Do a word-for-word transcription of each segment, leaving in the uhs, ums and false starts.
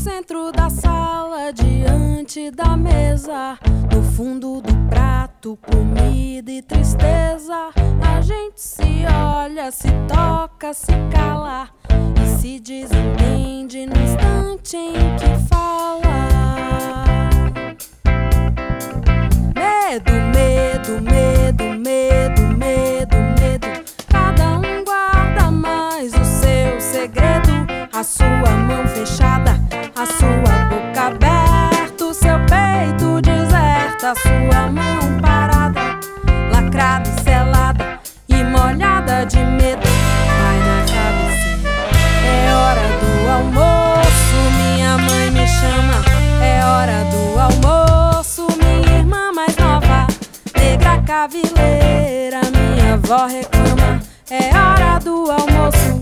centro da sala, diante da mesa, no fundo do prato, comida e tristeza. A gente se olha, se toca, se cala e se desentende no instante em que fala. Medo, medo, medo, medo, medo, medo. Cada um guarda mais o seu segredo. A sua mão fechada, a sua boca aberta, o seu peito deserto, a sua mão parada, lacrada e selada e molhada de medo. Vai na cabeceira, é hora do almoço, minha mãe me chama. É hora do almoço, minha irmã mais nova, negra cavileira, minha avó reclama. É hora do almoço.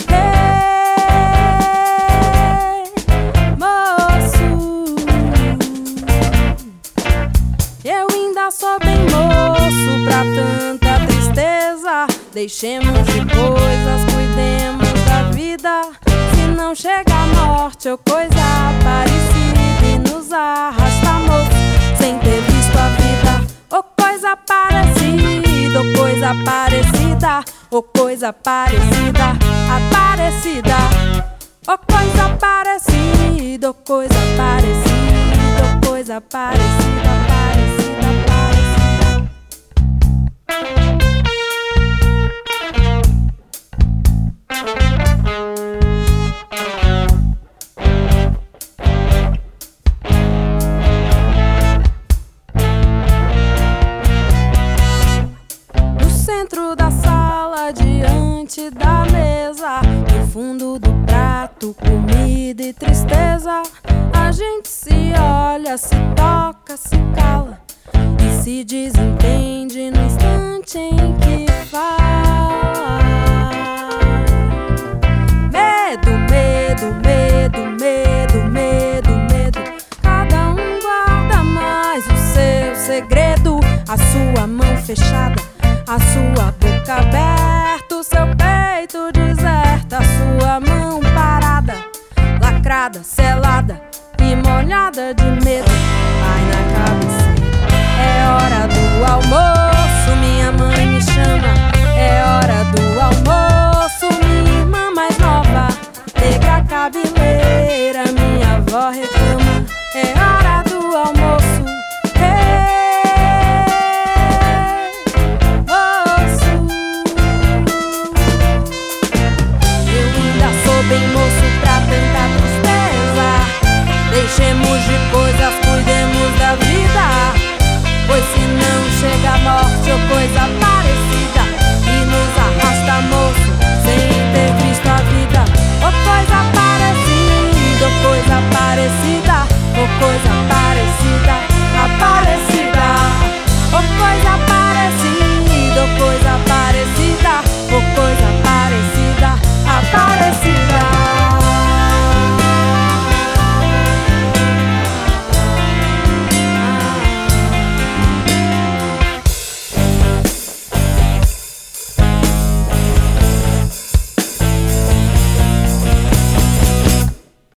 Sou bem moço pra tanta tristeza. Deixemos de coisas, cuidemos da vida. Se não chega a morte ou coisa parecida e nos arrasta moço, sem ter visto a vida. Ou coisa parecida, ou coisa parecida, ou coisa parecida, aparecida. Ou coisa parecida, ou coisa parecida, ou coisa parecida, parecida, parecida. No centro da sala, diante da mesa, no fundo do prato, comida e tristeza. A gente se olha, se toca, se cala e se desentende no instante em que fala. Medo, medo, medo, medo, medo, medo. Cada um guarda mais o seu segredo. A sua mão fechada, a sua boca aberta, o seu peito deserto, a sua mão parada, lacrada, selada e molhada de medo. Vai na cabeceira, é hora do almoço, minha mãe me chama. É hora do almoço.